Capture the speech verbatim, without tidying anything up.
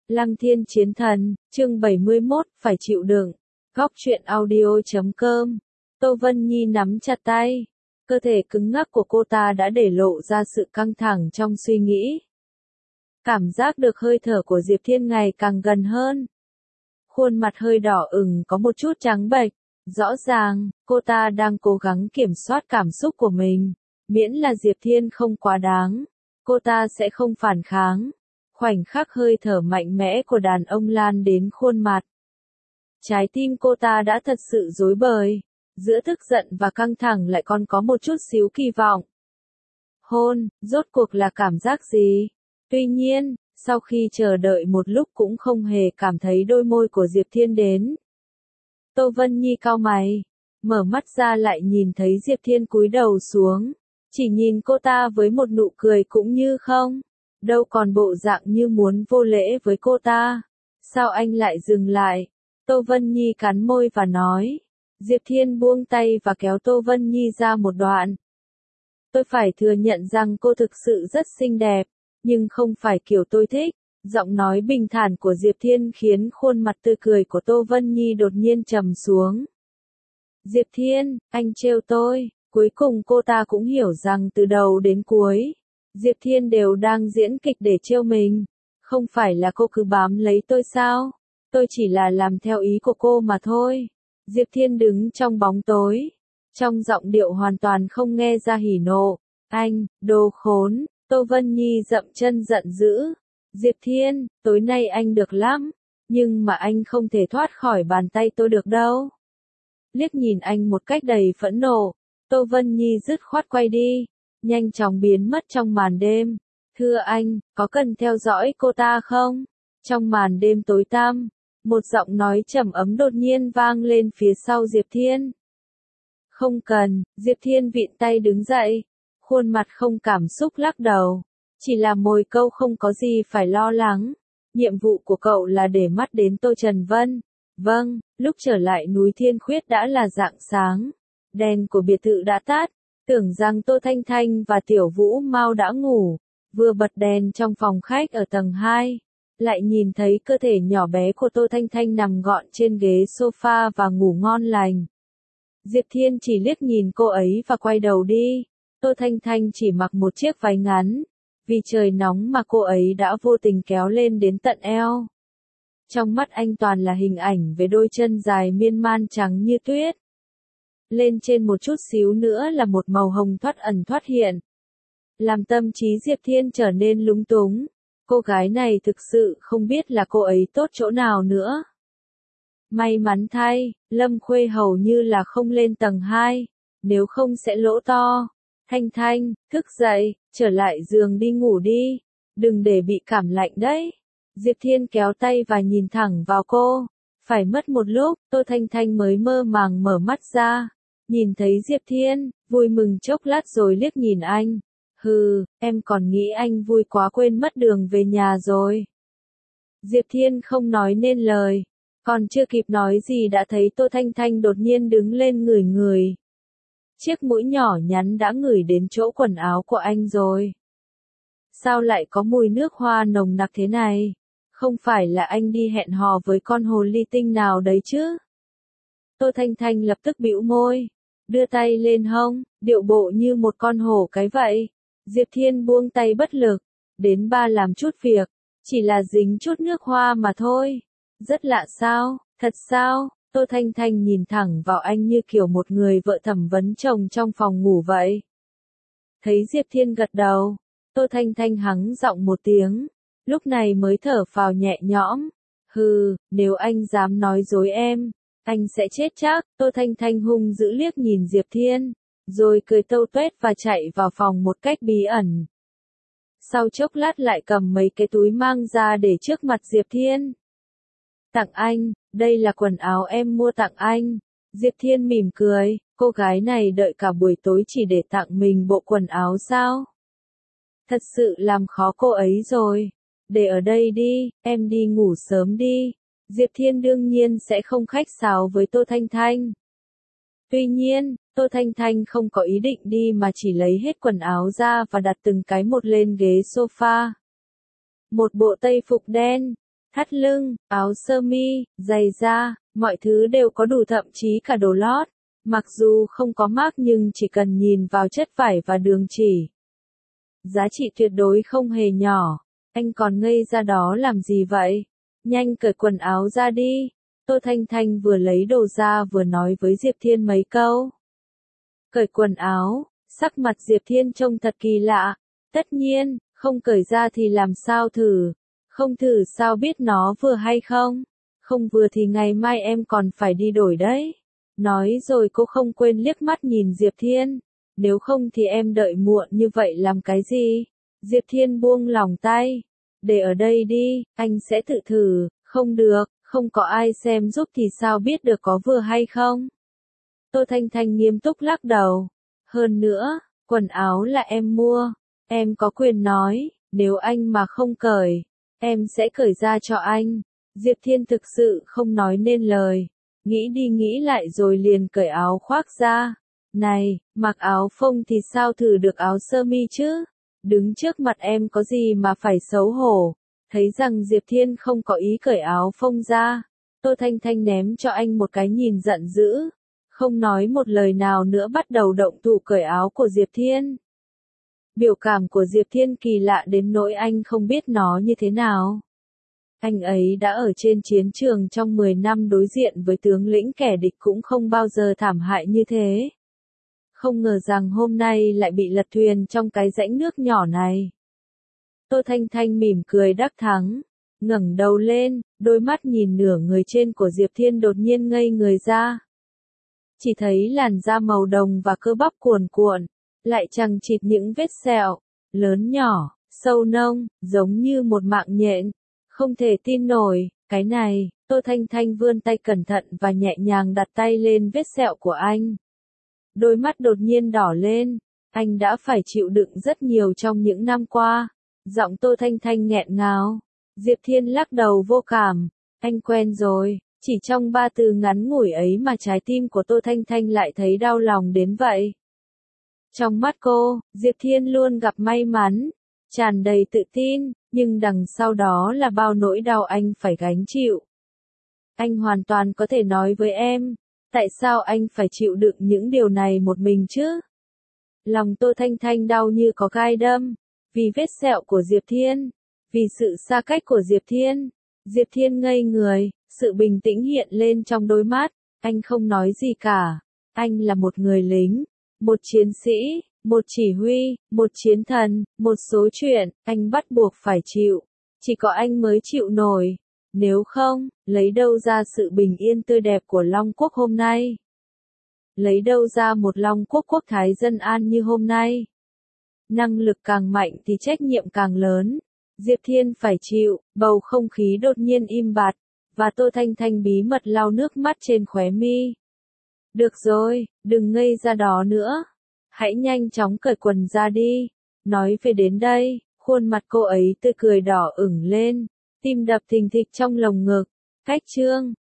Lăng Thiên Chiến Thần, chương bảy mươi mốt, phải chịu đựng. Góc truyện audio chấm com. Tô Vân Nhi nắm chặt tay. Cơ thể cứng ngắc của cô ta đã để lộ ra sự căng thẳng trong suy nghĩ. Cảm giác được hơi thở của Diệp Thiên ngày càng gần hơn. Khuôn mặt hơi đỏ ửng có một chút trắng bệch. Rõ ràng, cô ta đang cố gắng kiểm soát cảm xúc của mình. Miễn là Diệp Thiên không quá đáng, cô ta sẽ không phản kháng. Khoảnh khắc hơi thở mạnh mẽ của đàn ông lan đến khuôn mặt. Trái tim cô ta đã thật sự rối bời. Giữa tức giận và căng thẳng lại còn có một chút xíu kỳ vọng. Hôn, rốt cuộc là cảm giác gì? Tuy nhiên, sau khi chờ đợi một lúc cũng không hề cảm thấy đôi môi của Diệp Thiên đến. Tô Vân Nhi cau mày, mở mắt ra lại nhìn thấy Diệp Thiên cúi đầu xuống. Chỉ nhìn cô ta với một nụ cười cũng như không. Đâu còn bộ dạng như muốn vô lễ với cô ta. Sao anh lại dừng lại? Tô Vân Nhi cắn môi và nói. Diệp Thiên buông tay và kéo Tô Vân Nhi ra một đoạn. Tôi phải thừa nhận rằng cô thực sự rất xinh đẹp, nhưng không phải kiểu tôi thích. Giọng nói bình thản của Diệp Thiên khiến khuôn mặt tươi cười của Tô Vân Nhi đột nhiên trầm xuống. Diệp Thiên, anh trêu tôi. Cuối cùng cô ta cũng hiểu rằng từ đầu đến cuối, Diệp Thiên đều đang diễn kịch để trêu mình. Không phải là cô cứ bám lấy tôi sao? Tôi chỉ là làm theo ý của cô mà thôi. Diệp Thiên đứng trong bóng tối. Trong giọng điệu hoàn toàn không nghe ra hỉ nộ. Anh, đồ khốn. Tô Vân Nhi dậm chân giận dữ. Diệp Thiên, tối nay anh được lắm. Nhưng mà anh không thể thoát khỏi bàn tay tôi được đâu. Liếc nhìn anh một cách đầy phẫn nộ. Tô Vân Nhi dứt khoát quay đi. Nhanh chóng biến mất trong màn đêm. Thưa anh, có cần theo dõi cô ta không? Trong màn đêm tối tăm, một giọng nói trầm ấm đột nhiên vang lên phía sau Diệp Thiên. Không cần, Diệp Thiên vịn tay đứng dậy. Khuôn mặt không cảm xúc lắc đầu. Chỉ là mồi câu không có gì phải lo lắng. Nhiệm vụ của cậu là để mắt đến Tô Trần Vân. Vâng, lúc trở lại núi Thiên Khuyết đã là rạng sáng. Đèn của biệt thự đã tắt. Tưởng rằng Tô Thanh Thanh và Tiểu Vũ Mau đã ngủ. Vừa bật đèn trong phòng khách ở tầng hai. Lại nhìn thấy cơ thể nhỏ bé của Tô Thanh Thanh nằm gọn trên ghế sofa và ngủ ngon lành. Diệp Thiên chỉ liếc nhìn cô ấy và quay đầu đi. Tô Thanh Thanh chỉ mặc một chiếc váy ngắn. Vì trời nóng mà cô ấy đã vô tình kéo lên đến tận eo. Trong mắt anh toàn là hình ảnh về đôi chân dài miên man trắng như tuyết. Lên trên một chút xíu nữa là một màu hồng thoát ẩn thoát hiện. Làm tâm trí Diệp Thiên trở nên lúng túng. Cô gái này thực sự không biết là cô ấy tốt chỗ nào nữa. May mắn thay, Lâm Khuê hầu như là không lên tầng hai. Nếu không sẽ lỗ to. Thanh Thanh, thức dậy, trở lại giường đi ngủ đi. Đừng để bị cảm lạnh đấy. Diệp Thiên kéo tay và nhìn thẳng vào cô. Phải mất một lúc, Tô Thanh Thanh mới mơ màng mở mắt ra. Nhìn thấy Diệp Thiên, vui mừng chốc lát rồi liếc nhìn anh. Hừ, em còn nghĩ anh vui quá quên mất đường về nhà rồi. Diệp Thiên không nói nên lời. Còn chưa kịp nói gì đã thấy Tô Thanh Thanh đột nhiên đứng lên ngửi ngửi. Chiếc mũi nhỏ nhắn đã ngửi đến chỗ quần áo của anh rồi. Sao lại có mùi nước hoa nồng nặc thế này? Không phải là anh đi hẹn hò với con hồ ly tinh nào đấy chứ? Tô Thanh Thanh lập tức bĩu môi. Đưa tay lên hông, điệu bộ như một con hổ cái vậy. Diệp Thiên buông tay bất lực. Đến ba làm chút việc. Chỉ là dính chút nước hoa mà thôi. Rất lạ sao, thật sao? Tô Thanh Thanh nhìn thẳng vào anh như kiểu một người vợ thẩm vấn chồng trong phòng ngủ vậy. Thấy Diệp Thiên gật đầu. Tô Thanh Thanh hắng giọng một tiếng. Lúc này mới thở phào nhẹ nhõm. Hừ, nếu anh dám nói dối em, anh sẽ chết chắc. Tô Thanh Thanh hung dữ liếc nhìn Diệp Thiên, rồi cười tâu tuét và chạy vào phòng một cách bí ẩn. Sau chốc lát lại cầm mấy cái túi mang ra để trước mặt Diệp Thiên. Tặng anh, đây là quần áo em mua tặng anh. Diệp Thiên mỉm cười, cô gái này đợi cả buổi tối chỉ để tặng mình bộ quần áo sao? Thật sự làm khó cô ấy rồi. Để ở đây đi, em đi ngủ sớm đi. Diệp Thiên đương nhiên sẽ không khách sáo với Tô Thanh Thanh. Tuy nhiên, Tô Thanh Thanh không có ý định đi mà chỉ lấy hết quần áo ra và đặt từng cái một lên ghế sofa. Một bộ tây phục đen, thắt lưng, áo sơ mi, giày da, mọi thứ đều có đủ, thậm chí cả đồ lót. Mặc dù không có mác nhưng chỉ cần nhìn vào chất vải và đường chỉ, giá trị tuyệt đối không hề nhỏ. Anh còn ngây ra đó làm gì vậy? Nhanh cởi quần áo ra đi. Tô Thanh Thanh vừa lấy đồ ra vừa nói với Diệp Thiên mấy câu. Cởi quần áo, sắc mặt Diệp Thiên trông thật kỳ lạ. Tất nhiên, không cởi ra thì làm sao thử? Không thử sao biết nó vừa hay không? Không vừa thì ngày mai em còn phải đi đổi đấy. Nói rồi cô không quên liếc mắt nhìn Diệp Thiên. Nếu không thì em đợi muộn như vậy làm cái gì? Diệp Thiên buông lỏng tay. Để ở đây đi, anh sẽ tự thử. Không được, không có ai xem giúp thì sao biết được có vừa hay không? Tô Thanh Thanh nghiêm túc lắc đầu. Hơn nữa, quần áo là em mua. Em có quyền nói, nếu anh mà không cởi, em sẽ cởi ra cho anh. Diệp Thiên thực sự không nói nên lời. Nghĩ đi nghĩ lại rồi liền cởi áo khoác ra. Này, mặc áo phông thì sao thử được áo sơ mi chứ? Đứng trước mặt em có gì mà phải xấu hổ? Thấy rằng Diệp Thiên không có ý cởi áo phông ra, Tô Thanh Thanh ném cho anh một cái nhìn giận dữ. Không nói một lời nào nữa bắt đầu động thủ cởi áo của Diệp Thiên. Biểu cảm của Diệp Thiên kỳ lạ đến nỗi anh không biết nó như thế nào. Anh ấy đã ở trên chiến trường trong mười năm đối diện với tướng lĩnh kẻ địch cũng không bao giờ thảm hại như thế. Không ngờ rằng hôm nay lại bị lật thuyền trong cái rãnh nước nhỏ này. Tô Thanh Thanh mỉm cười đắc thắng, ngẩng đầu lên, đôi mắt nhìn nửa người trên của Diệp Thiên đột nhiên ngây người ra. Chỉ thấy làn da màu đồng và cơ bắp cuồn cuộn, lại chằng chịt những vết sẹo, lớn nhỏ, sâu nông, giống như một mạng nhện. Không thể tin nổi, cái này, Tô Thanh Thanh vươn tay cẩn thận và nhẹ nhàng đặt tay lên vết sẹo của anh. Đôi mắt đột nhiên đỏ lên, anh đã phải chịu đựng rất nhiều trong những năm qua. Giọng Tô Thanh Thanh nghẹn ngào. Diệp Thiên lắc đầu vô cảm, anh quen rồi. Chỉ trong ba từ ngắn ngủi ấy mà trái tim của Tô Thanh Thanh lại thấy đau lòng đến vậy. Trong mắt cô, Diệp Thiên luôn gặp may mắn, tràn đầy tự tin, nhưng đằng sau đó là bao nỗi đau anh phải gánh chịu. Anh hoàn toàn có thể nói với em, tại sao anh phải chịu đựng những điều này một mình chứ? Lòng Tô Thanh Thanh đau như có gai đâm, vì vết sẹo của Diệp Thiên, vì sự xa cách của Diệp Thiên. Diệp Thiên ngây người, sự bình tĩnh hiện lên trong đôi mắt, anh không nói gì cả. Anh là một người lính, một chiến sĩ, một chỉ huy, một chiến thần, một số chuyện, anh bắt buộc phải chịu. Chỉ có anh mới chịu nổi. Nếu không, lấy đâu ra sự bình yên tươi đẹp của Long Quốc hôm nay? Lấy đâu ra một Long Quốc quốc thái dân an như hôm nay? Năng lực càng mạnh thì trách nhiệm càng lớn. Diệp Thiên phải chịu, bầu không khí đột nhiên im bặt, và Tô Thanh Thanh bí mật lau nước mắt trên khóe mi. Được rồi, đừng ngây ra đó nữa. Hãy nhanh chóng cởi quần ra đi. Nói về đến đây, khuôn mặt cô ấy tươi cười đỏ ửng lên, tim đập thình thịch trong lồng ngực. Cách chương